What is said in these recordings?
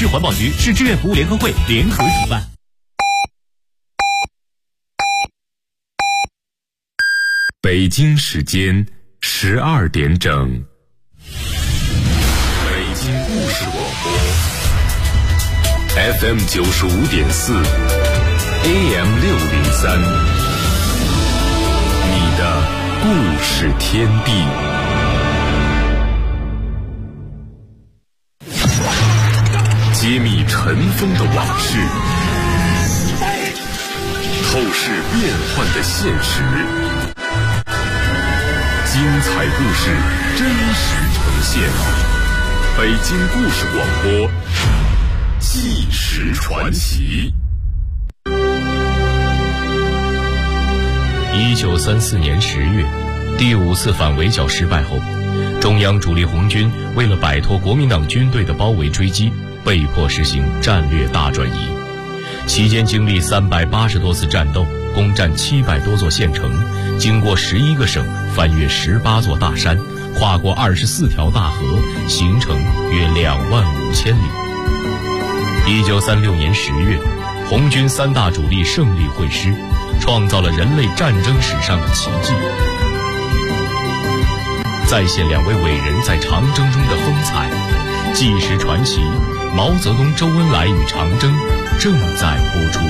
市环保局、市志愿服务联合会联合主办。 北京时间12点整，北京故事广播 FM 95.4 AM 603，你的故事天地。揭秘尘封的往事，透视变幻的现实，精彩故事真实呈现。北京故事广播，纪实传奇。 1934年10月，第5次反围剿失败后，中央主力红军为了摆脱国民党军队的包围追击，被迫实行战略大转移。期间经历380多次战斗，攻占700多座县城，经过11个省，翻越18座大山，跨过24条大河，行程约25000里。1936年10月，红军3大主力胜利会师，创造了人类战争史上的奇迹，再现2位伟人在长征中的风采。纪实传奇，毛泽东、周恩来与长征正在播出。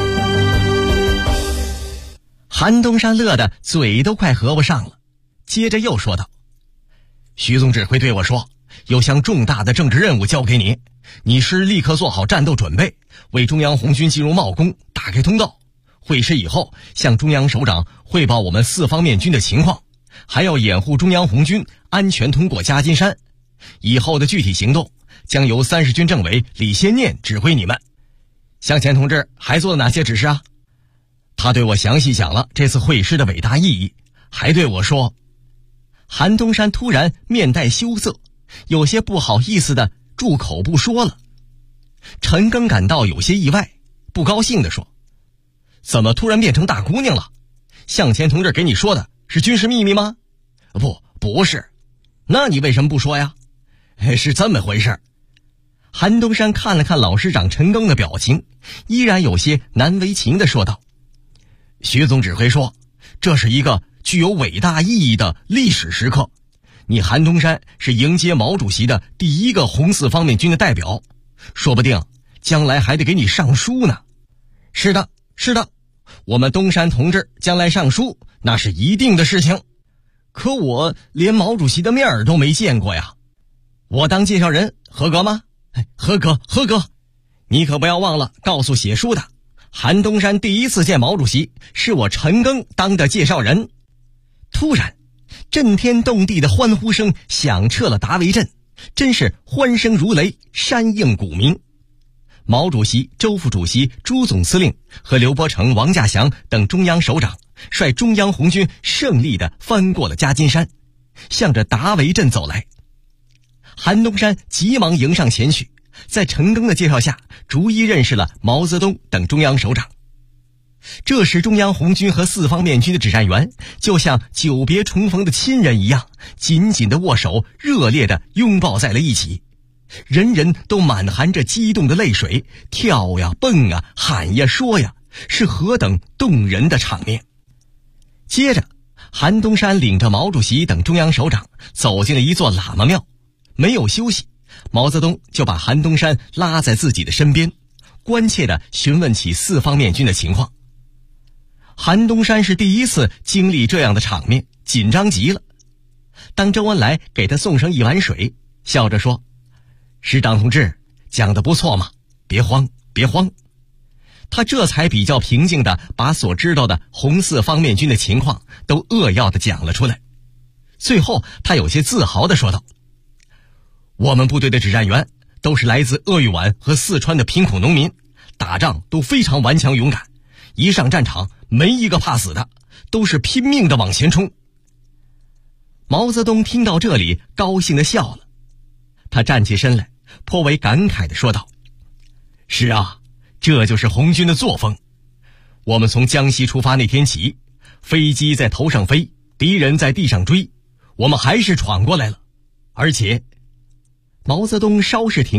韩东山乐得嘴都快合不上了，接着又说道：徐总指挥对我说，有项重大的政治任务交给你，你是立刻做好战斗准备，为中央红军进入茂功打开通道。会师以后，向中央首长汇报我们4方面军的情况，还要掩护中央红军安全通过夹金山。以后的具体行动将由30军政委李先念指挥你们。向前同志还做了哪些指示啊？他对我详细讲了这次会师的伟大意义，还对我说。韩东山突然面带羞涩，有些不好意思的住口不说了。陈赓感到有些意外，不高兴地说：怎么突然变成大姑娘了？向前同志给你说的是军事秘密吗？不是。那你为什么不说呀？是这么回事。韩东山看了看老师长陈赓的表情，依然有些难为情地说道：徐总指挥说，这是一个具有伟大意义的历史时刻，你韩东山是迎接毛主席的第一个红4方面军的代表，说不定将来还得给你上书呢。是的，我们东山同志将来上书那是一定的事情，可我连毛主席的面儿都没见过呀。我当介绍人合格吗？合格。你可不要忘了告诉写书的，韩东山第一次见毛主席是我陈赓当的介绍人。突然，震天动地的欢呼声响彻了达维镇，真是欢声如雷，山应鼓鸣。毛主席、周副主席、朱总司令和刘伯承、王稼祥等中央首长率中央红军胜利地翻过了夹金山，向着达维镇走来。韩东山急忙迎上前去，在陈赓的介绍下，逐一认识了毛泽东等中央首长。这时中央红军和4方面军的指战员就像久别重逢的亲人一样，紧紧地握手，热烈地拥抱在了一起。人人都满含着激动的泪水，跳呀蹦啊，喊呀说呀，是何等动人的场面。接着韩东山领着毛主席等中央首长走进了一座喇嘛庙，没有休息，毛泽东就把韩东山拉在自己的身边，关切地询问起4方面军的情况。韩东山是第一次经历这样的场面，紧张极了。当周恩来给他送上一碗水，笑着说：师长同志讲得不错嘛，别慌。他这才比较平静地把所知道的红4方面军的情况都扼要地讲了出来。最后他有些自豪地说道：我们部队的指战员都是来自鄂豫皖和四川的贫苦农民，打仗都非常顽强勇敢，一上战场没一个怕死的，都是拼命地往前冲。毛泽东听到这里高兴地笑了，他站起身来，颇为感慨地说道：是啊，这就是红军的作风。我们从江西出发那天起，飞机在头上飞，敌人在地上追，我们还是闯过来了。而且毛泽东稍事停顿，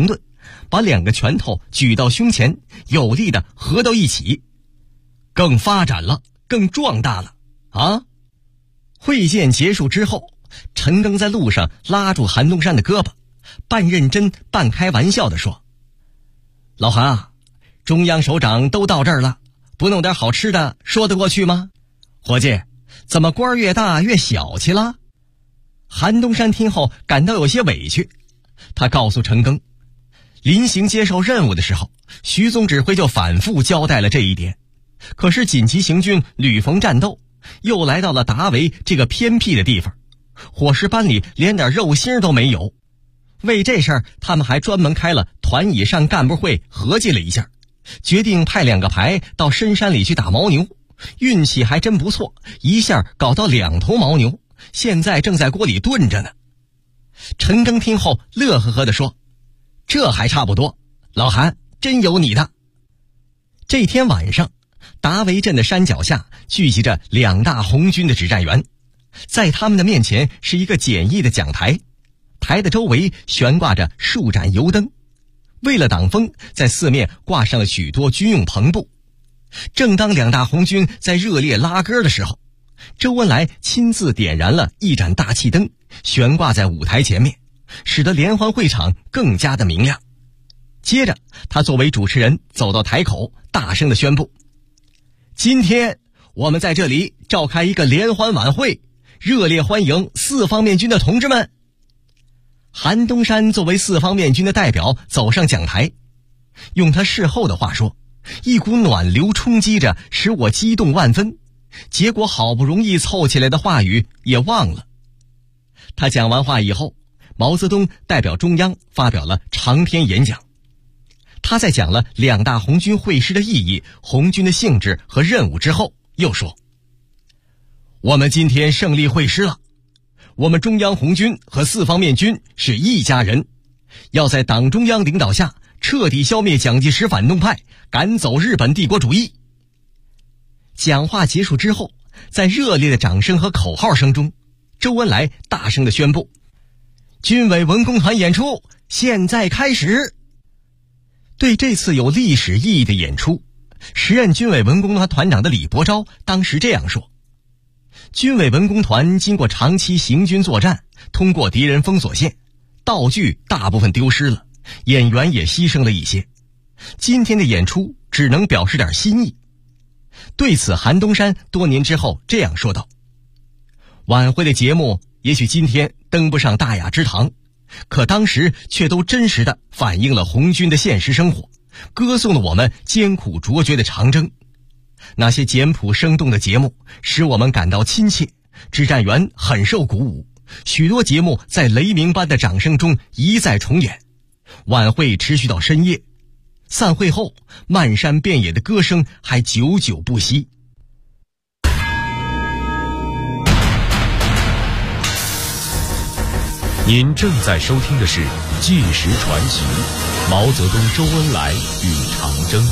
把2个拳头举到胸前，有力的合到一起。更发展了，更壮大了啊！会见结束之后，陈赓在路上拉住韩东山的胳膊，半认真半开玩笑地说：老韩啊，中央首长都到这儿了，不弄点好吃的说得过去吗？伙计，怎么官越大越小气了？韩东山听后感到有些委屈，他告诉陈赓，临行接受任务的时候，徐总指挥就反复交代了这一点。可是紧急行军屡逢战斗，又来到了达维这个偏僻的地方，伙食班里连点肉腥都没有。为这事儿，他们还专门开了团以上干部会，合计了一下，决定派2个排到深山里去打牦牛。运气还真不错，一下搞到2头牦牛，现在正在锅里炖着呢。陈赓听后乐呵呵地说：这还差不多，老韩真有你的。这天晚上，达维镇的山脚下聚集着2大红军的指战员，在他们的面前是一个简易的讲台，台的周围悬挂着数盏油灯，为了挡风，在四面挂上了许多军用篷布。正当2大红军在热烈拉歌的时候，周恩来亲自点燃了一盏大气灯，悬挂在舞台前面，使得联欢会场更加的明亮。接着他作为主持人走到台口，大声地宣布：今天我们在这里召开一个联欢晚会，热烈欢迎4方面军的同志们。韩东山作为4方面军的代表走上讲台，用他事后的话说，一股暖流冲击着，使我激动万分，结果好不容易凑起来的话语也忘了。他讲完话以后，毛泽东代表中央发表了长篇演讲。他在讲了2大红军会师的意义、红军的性质和任务之后，又说：我们今天胜利会师了，我们中央红军和4方面军是一家人，要在党中央领导下彻底消灭蒋介石反动派，赶走日本帝国主义。讲话结束之后，在热烈的掌声和口号声中，周恩来大声地宣布：军委文工团演出现在开始。对这次有历史意义的演出，时任军委文工团团长的李伯钊当时这样说：军委文工团经过长期行军作战，通过敌人封锁线，道具大部分丢失了，演员也牺牲了一些，今天的演出只能表示点心意。对此，韩东山多年之后这样说道：晚会的节目也许今天登不上大雅之堂，可当时却都真实地反映了红军的现实生活，歌颂了我们艰苦卓绝的长征。那些简朴生动的节目使我们感到亲切，指战员很受鼓舞，许多节目在雷鸣般的掌声中一再重演。晚会持续到深夜，散会后漫山遍野的歌声还久久不息。 您正在收听的是《纪实传奇》，毛泽东、周恩来与长征。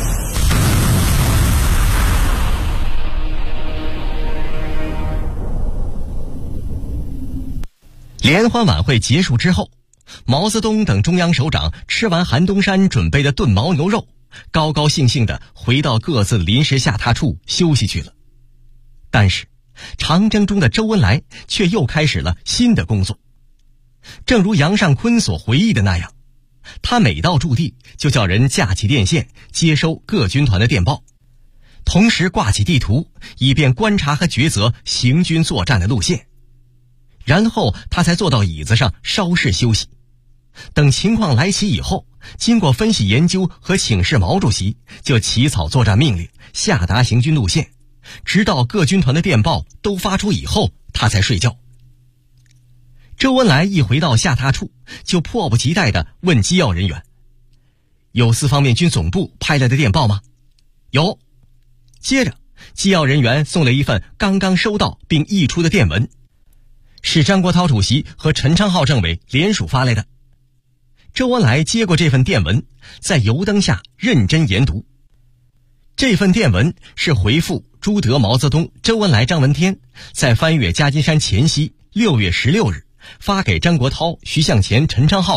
联欢晚会结束之后，毛泽东等中央首长吃完韩东山准备的炖牦牛肉，高高兴兴地回到各自的临时下榻处休息去了。但是长征中的周恩来却又开始了新的工作。正如杨尚昆所回忆的那样，他每到驻地就叫人架起电线，接收各军团的电报，同时挂起地图，以便观察和抉择行军作战的路线。然后他才坐到椅子上稍事休息，等情况来袭以后，经过分析研究和请示毛主席，就起草作战命令，下达行军路线，直到各军团的电报都发出以后，他才睡觉。周恩来一回到下榻处，就迫不及待地问机要人员：有4方面军总部派来的电报吗？有。接着机要人员送了一份刚刚收到并译出的电文，是张国焘主席和陈昌浩政委联署发来的。周恩来接过这份电文，在油灯下认真研读。这份电文是回复朱德、毛泽东、周恩来、张闻天在翻越夹金山前夕6月16日发给张国焘、徐向前、陈昌浩的，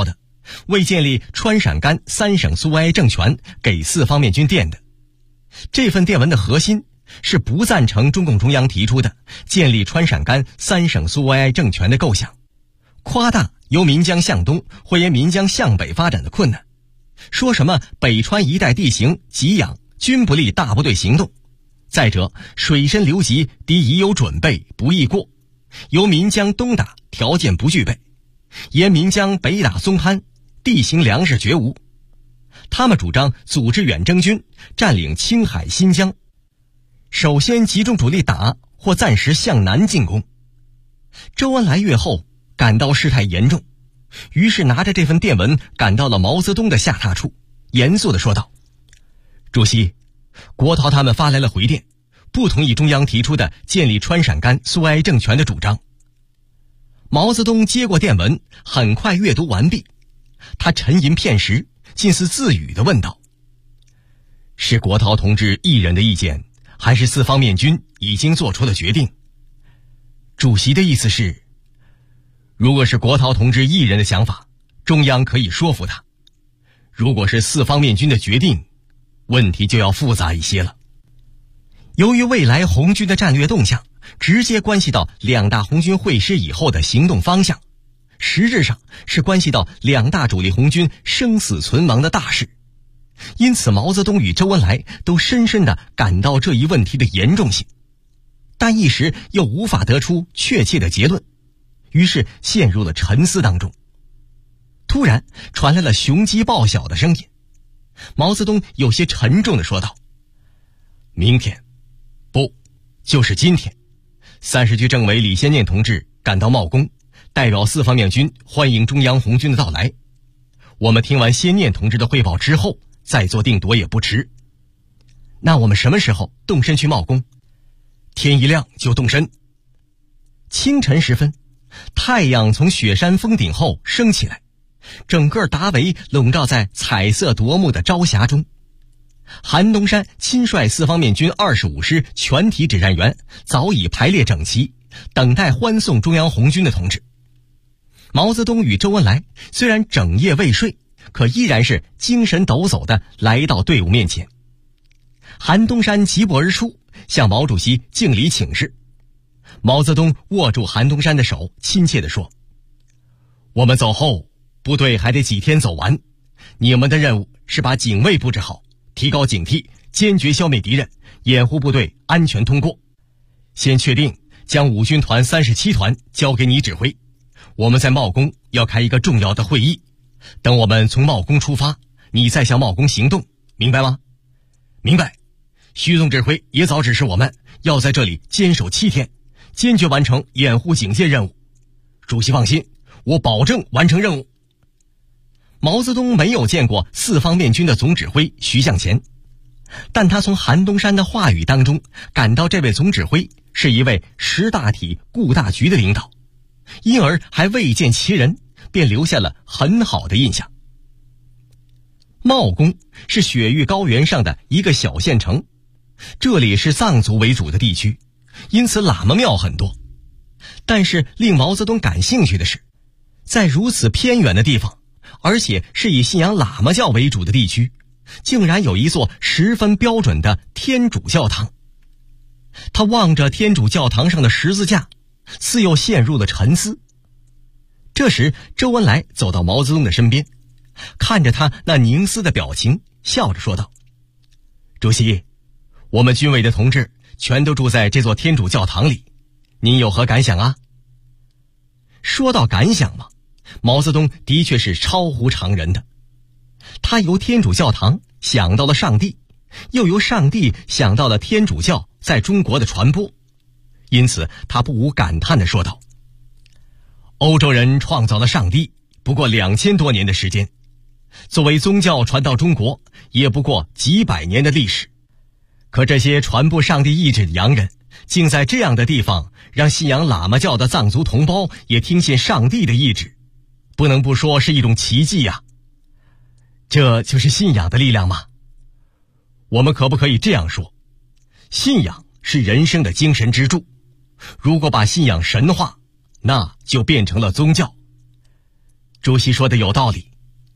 为建立川陕甘3省苏维埃政权给四方面军电的。这份电文的核心是不赞成中共中央提出的建立川陕甘3省苏维埃政权的构想，夸大由岷江向东或沿岷江向北发展的困难，说什么北川一带地形给养，均不利大部队行动。再者，水深流急，敌已有准备，不易过。由岷江东打，条件不具备；沿岷江北打松潘，地形粮食绝无。他们主张组织远征军，占领青海、新疆，首先集中主力打或暂时向南进攻。周恩来阅后感到事态严重，于是拿着这份电文赶到了毛泽东的下榻处，严肃地说道：主席，国焘他们发来了回电，不同意中央提出的建立川陕甘苏维埃政权的主张。毛泽东接过电文，很快阅读完毕，他沉吟片时，近似自语地问道：是国焘同志一人的意见，还是四方面军已经做出了决定？主席的意思是，如果是国焘同志一人的想法，中央可以说服他；如果是四方面军的决定，问题就要复杂一些了。由于未来红军的战略动向直接关系到两大红军会师以后的行动方向，实质上是关系到两大主力红军生死存亡的大事，因此毛泽东与周恩来都深深地感到这一问题的严重性，但一时又无法得出确切的结论，于是陷入了沉思当中。突然传来了雄鸡报晓的声音，毛泽东有些沉重地说道：明天，不，就是今天，30区政委李先念同志赶到茂功，代表四方面军欢迎中央红军的到来。我们听完先念同志的汇报之后，再做定夺也不迟。那我们什么时候动身去茂功？天一亮就动身。清晨时分，太阳从雪山峰顶后升起来，整个达维笼罩在彩色夺目的朝霞中。韩东山亲率四方面军25师全体指战员早已排列整齐，等待欢送中央红军的同志。毛泽东与周恩来虽然整夜未睡，可依然是精神抖擞地来到队伍面前。韩东山疾步而出，向毛主席敬礼请示。毛泽东握住韩东山的手，亲切地说：我们走后，部队还得几天走完，你们的任务是把警卫布置好，提高警惕，坚决消灭敌人，掩护部队安全通过。先确定将五军团37团交给你指挥，我们在茂功要开一个重要的会议，等我们从茂功出发，你再向茂功行动，明白吗？明白。徐总指挥也早指示我们要在这里坚守7天，坚决完成掩护警戒任务。主席放心，我保证完成任务。毛泽东没有见过四方面军的总指挥徐向前，但他从韩东山的话语当中感到这位总指挥是一位识大体顾大局的领导，因而还未见其人，便留下了很好的印象。茂功是雪域高原上的一个小县城，这里是藏族为主的地区，因此喇嘛庙很多。但是令毛泽东感兴趣的是，在如此偏远的地方，而且是以信仰喇嘛教为主的地区，竟然有一座十分标准的天主教堂。他望着天主教堂上的十字架，似又陷入了沉思。这时周恩来走到毛泽东的身边，看着他那凝思的表情，笑着说道：主席，我们军委的同志全都住在这座天主教堂里，您有何感想啊？说到感想嘛，毛泽东的确是超乎常人的。他由天主教堂想到了上帝，又由上帝想到了天主教在中国的传播，因此他不无感叹地说道：欧洲人创造了上帝不过2000多年的时间，作为宗教传到中国也不过几百年的历史，可这些传播上帝意志的洋人，竟在这样的地方让信仰喇嘛教的藏族同胞也听信上帝的意志，不能不说是一种奇迹呀。这就是信仰的力量吗？我们可不可以这样说，信仰是人生的精神支柱，如果把信仰神化，那就变成了宗教。主席说的有道理，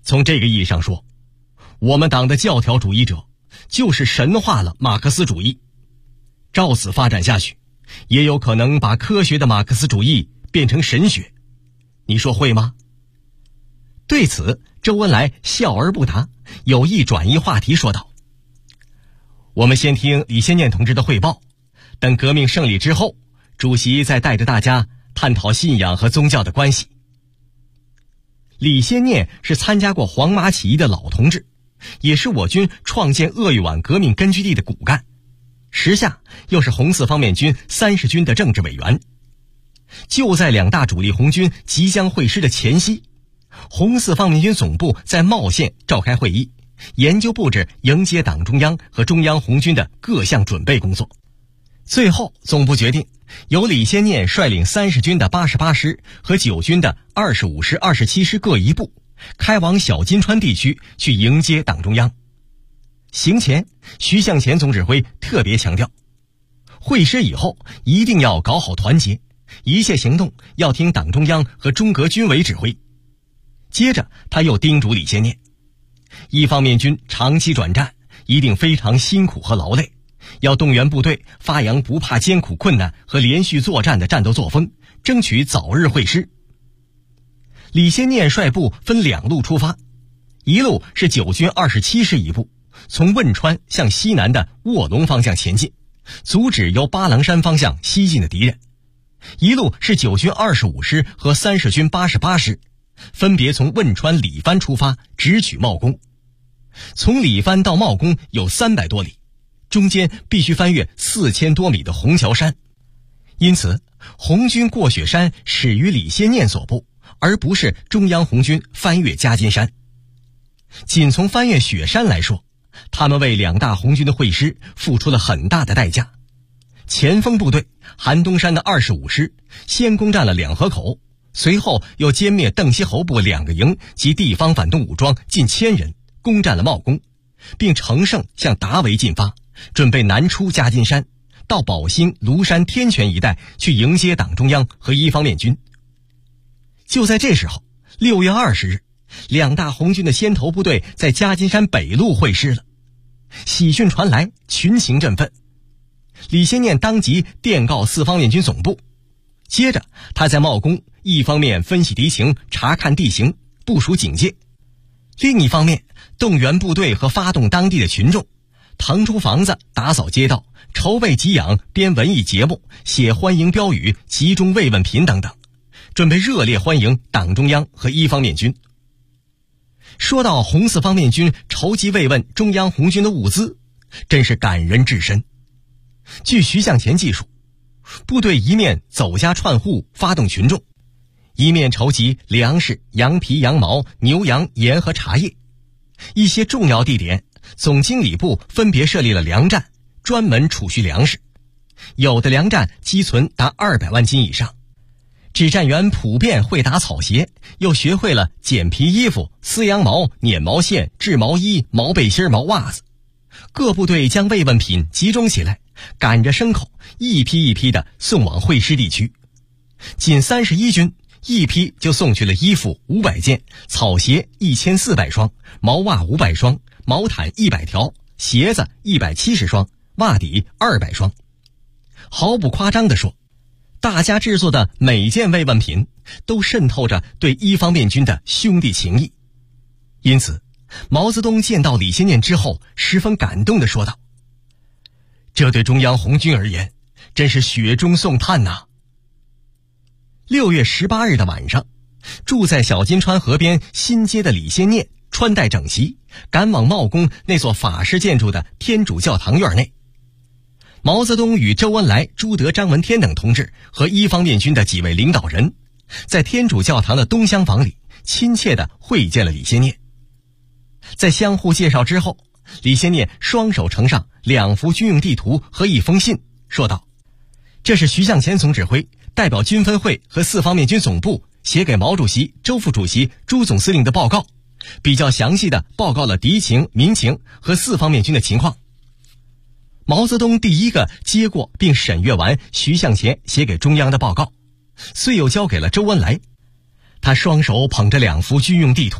从这个意义上说，我们党的教条主义者就是神化了马克思主义。照此发展下去，也有可能把科学的马克思主义变成神学。你说会吗？对此，周恩来笑而不答，有意转移话题说道：我们先听李先念同志的汇报，等革命胜利之后，主席再带着大家探讨信仰和宗教的关系。李先念是参加过黄麻起义的老同志，也是我军创建鄂豫皖革命根据地的骨干，时下又是红四方面军30军的政治委员。就在两大主力红军即将会师的前夕，红四方面军总部在茂县召开会议，研究布置迎接党中央和中央红军的各项准备工作。最后总部决定由李先念率领30军的88师和9军的25师、27师各一部，开往小金川地区去迎接党中央。行前，徐向前总指挥特别强调，会师以后一定要搞好团结，一切行动要听党中央和中革军委指挥。接着他又叮嘱李先念，一方面军长期转战一定非常辛苦和劳累，要动员部队发扬不怕艰苦困难和连续作战的战斗作风，争取早日会师。李先念率部分2路出发，一路是9军27师一部，从汶川向西南的卧龙方向前进，阻止由巴郎山方向西进的敌人；一路是9军25师和30军88师，分别从汶川里番出发，直取茂功。从里番到茂功有300多里，中间必须翻越4000多米的虹桥山，因此红军过雪山始于李先念所部，而不是中央红军翻越夹金山。仅从翻越雪山来说，他们为两大红军的会师付出了很大的代价。前锋部队韩东山的25师先攻占了两河口，随后又歼灭邓锡侯部2个营及地方反动武装近1000人，攻占了茂功，并乘胜向达维进发，准备南出夹金山，到宝兴、庐山、天泉一带去迎接党中央和一方面军。就在这时候，6月20日，两大红军的先头部队在夹金山北路会师了。喜讯传来，群情振奋。李先念当即电告四方面军总部，接着他在茂功一方面分析敌情，查看地形，部署警戒，另一方面动员部队和发动当地的群众，腾出房子，打扫街道，筹备给养，编文艺节目，写欢迎标语，集中慰问品等等，准备热烈欢迎党中央和一方面军。说到红四方面军筹集慰问中央红军的物资，真是感人至深。据徐向前记述，部队一面走家串户发动群众，一面筹集粮食、羊皮、羊毛、牛羊、盐和茶叶。一些重要地点，总经理部分别设立了粮站，专门储蓄粮食。有的粮站积存达200万斤以上。指战员普遍会打草鞋，又学会了剪皮衣服、撕羊毛、捻毛线、制毛衣、毛背心、毛袜子。各部队将慰问品集中起来，赶着牲口一批一批地送往会师地区。仅31军一批就送去了衣服500件，草鞋1400双，毛袜500双，毛毯100条，鞋子170双，袜底200双。毫不夸张地说，大家制作的每件慰问品都渗透着对一方面军的兄弟情谊。因此毛泽东见到李先念之后十分感动地说道，这对中央红军而言真是雪中送炭呐。6月18日的晚上，住在小金川河边新街的李先念穿戴整齐，赶往茂功那座法式建筑的天主教堂院内。毛泽东与周恩来、朱德、张闻天等同志和一方面军的几位领导人，在天主教堂的东厢房里亲切地会见了李先念。在相互介绍之后，李先念双手呈上2幅军用地图和1封信，说道，这是徐向前总指挥代表军分会和四方面军总部写给毛主席、周副主席、朱总司令的报告，比较详细地报告了敌情、民情和四方面军的情况。毛泽东第一个接过并审阅完徐向前写给中央的报告，遂又交给了周恩来。他双手捧着2幅军用地图，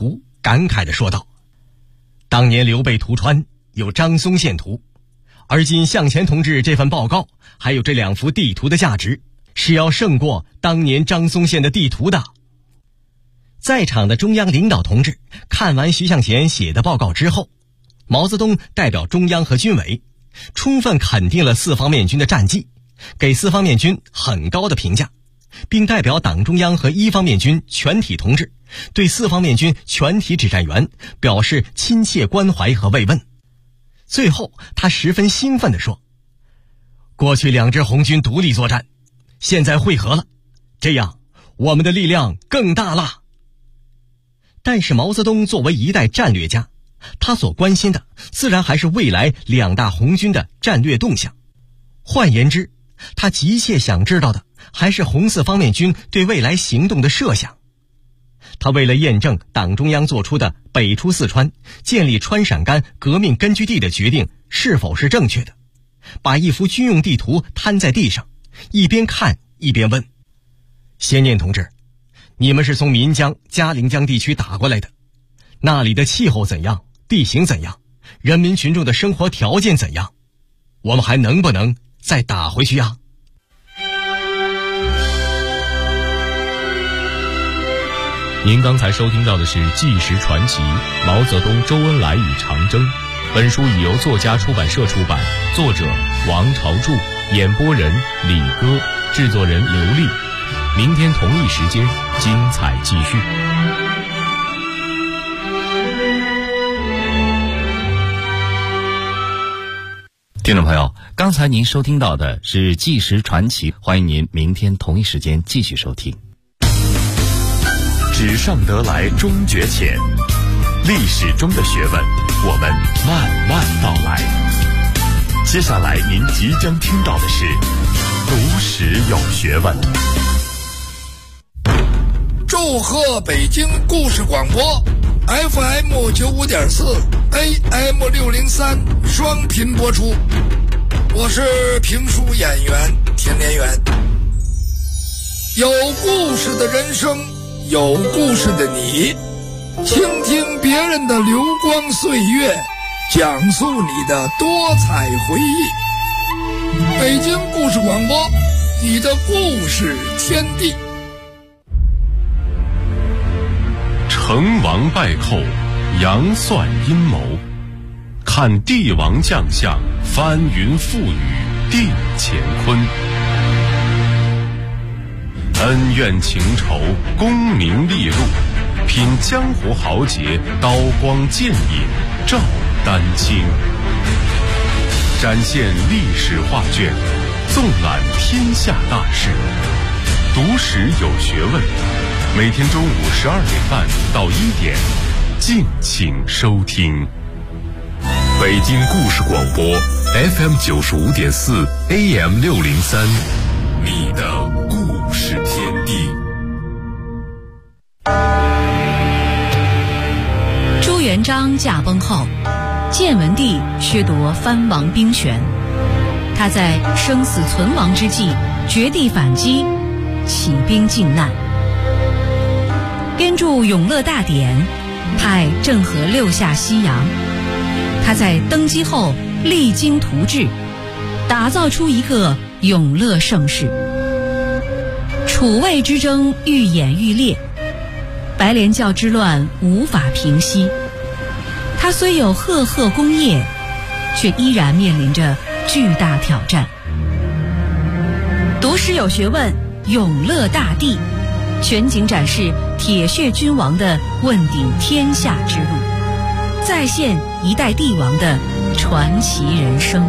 感慨地说道：“当年刘备屠川有张松献图，而今向前同志这份报告还有这2幅地图的价值，是要胜过当年张松献的地图的。”在场的中央领导同志看完徐向前写的报告之后，毛泽东代表中央和军委充分肯定了4方面军的战绩，给4方面军很高的评价，并代表党中央和1方面军全体同志对4方面军全体指战员表示亲切关怀和慰问。最后他十分兴奋地说：“过去2支红军独立作战，现在汇合了，这样我们的力量更大了。”但是毛泽东作为一代战略家，他所关心的自然还是未来2大红军的战略动向。换言之，他急切想知道的还是红4方面军对未来行动的设想。他为了验证党中央做出的北出四川、建立川陕甘革命根据地的决定是否是正确的，把一幅军用地图摊在地上，一边看一边问：“先念同志，你们是从岷江、嘉陵江地区打过来的，那里的气候怎样，地形怎样，人民群众的生活条件怎样？我们还能不能再打回去呀？” 您刚才收听到的是《纪实传奇：毛泽东、周恩来与长征》。本书已由作家出版社出版，作者王朝柱，演播人李歌，制作人刘丽。明天同一时间，精彩继续。 听众朋友，刚才您收听到的是《纪实传奇》，欢迎您明天同一时间继续收听。 纸上得来终觉浅，历史中的学问，我们慢慢道来。接下来您即将听到的是读史有学问。 祝贺北京故事广播 FM 95.4 AM 603双频播出，我是评书演员田连元。有故事的人生，有故事的你，倾听别人的流光岁月，讲述你的多彩回忆。北京故事广播，你的故事天地。 成王败寇，杨算阴谋，看帝王将相，翻云覆雨定乾坤。恩怨情仇，功名利禄，品江湖豪杰，刀光剑影照丹青。展现历史画卷，纵览天下大事，读史有学问。每天中午12点半到1点，敬请收听。北京故事广播 FM 95.4 AM 603，你的故事天地。 朱元璋驾崩后，建文帝削夺藩王兵权，他在生死存亡之际绝地反击，起兵靖难。编著《永乐大典》，派郑和6下西洋。他在登基后励精图治，打造出一个永乐盛世。楚魏之争愈演愈烈，白莲教之乱无法平息。他虽有赫赫功业，却依然面临着巨大挑战。读史有学问，永乐大帝全景展示铁血君王的问鼎天下之路，再现一代帝王的传奇人生。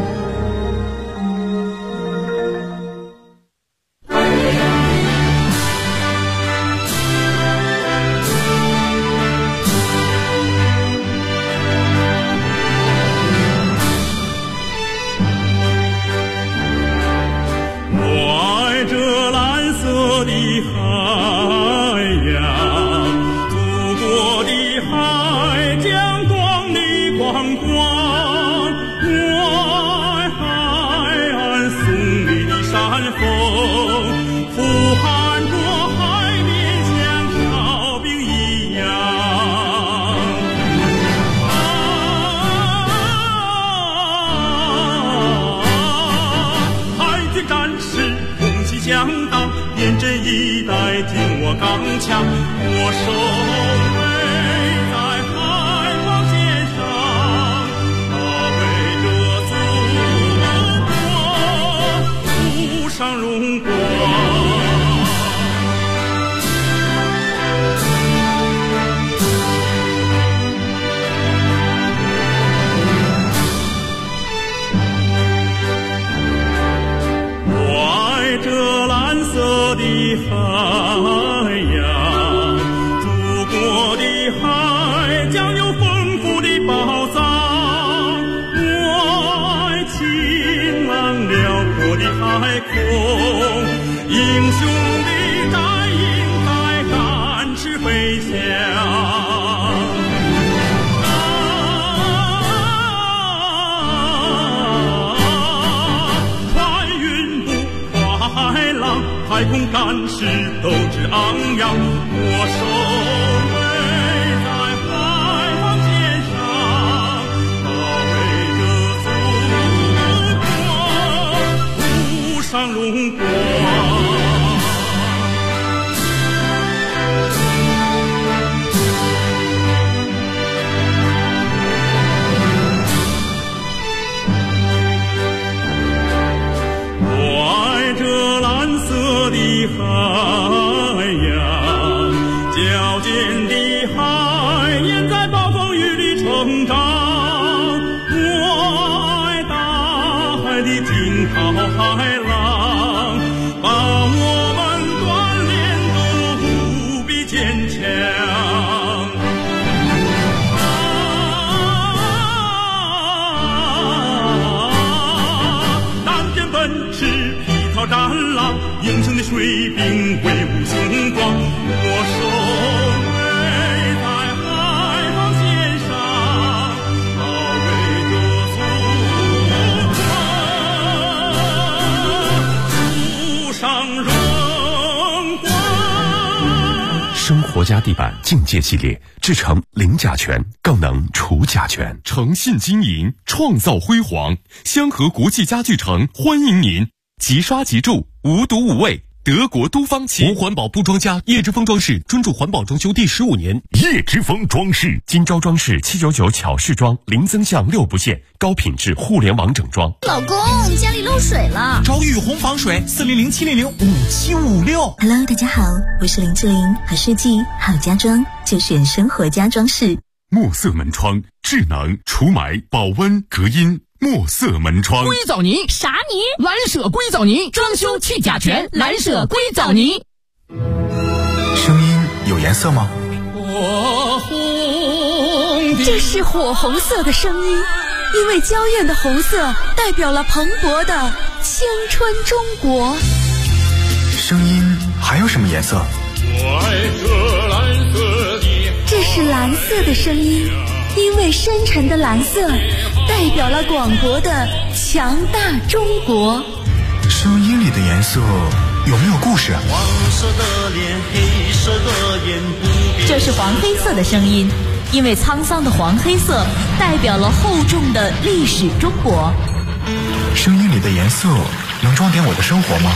刚强，我守卫在海防线上，保卫着祖国，谱上荣光。这蓝色的海洋，祖国的海将有丰富的宝藏。我爱晴朗辽阔的海空，英雄的战鹰在展翅飞翔。太空战士斗志昂扬，我守卫在海防线上，保卫着祖国，谱上荣光。的海洋，矫健的海燕在暴风雨里成长。我爱大海的惊涛骇浪，把我们锻炼得无比坚强。当天奔驰皮草战狼，英雄的水兵威武雄壮，我守卫在海防线上，保卫着祖国，谱上荣光。 生活家地板境界系列制成零甲醛，更能除甲醛，诚信经营，创造辉煌。香河国际家具城欢迎您，即刷即住，无毒无味。德国都方漆， 无环保不装家，叶之峰装饰专注环保装修第15年。 叶之峰装饰，今朝装饰799巧饰装，零增项6不限，高品质互联网整装。 老公，家里漏水了， 找雨虹防水，400-700-5756。 Hello， 大家好，我是林志玲，好设计好家装就选生活家装饰。 墨色门窗，智能除霾、保温、隔音。墨色门窗， 硅藻泥啥泥？ 蓝舍硅藻泥，装修去甲醛，蓝舍硅藻泥。 声音有颜色吗？ 火红的， 这是火红色的声音，因为娇艳的红色代表了蓬勃的青春中国。 声音还有什么颜色？ 我爱这蓝色的， 这是蓝色的声音，因为深沉的蓝色代表了广博的强大中国。 声音里的颜色有没有故事？ 黄色的脸，黑色的眼不变。 这是黄黑色的声音，因为沧桑的黄黑色代表了厚重的历史中国。 声音里的颜色能装点我的生活吗？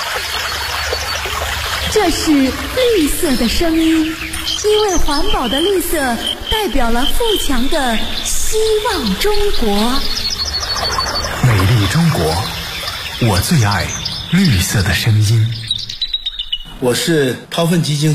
这是绿色的声音，因为环保的绿色代表了富强的希望中国。 美丽中国，我最爱绿色的声音。 我是掏粪基金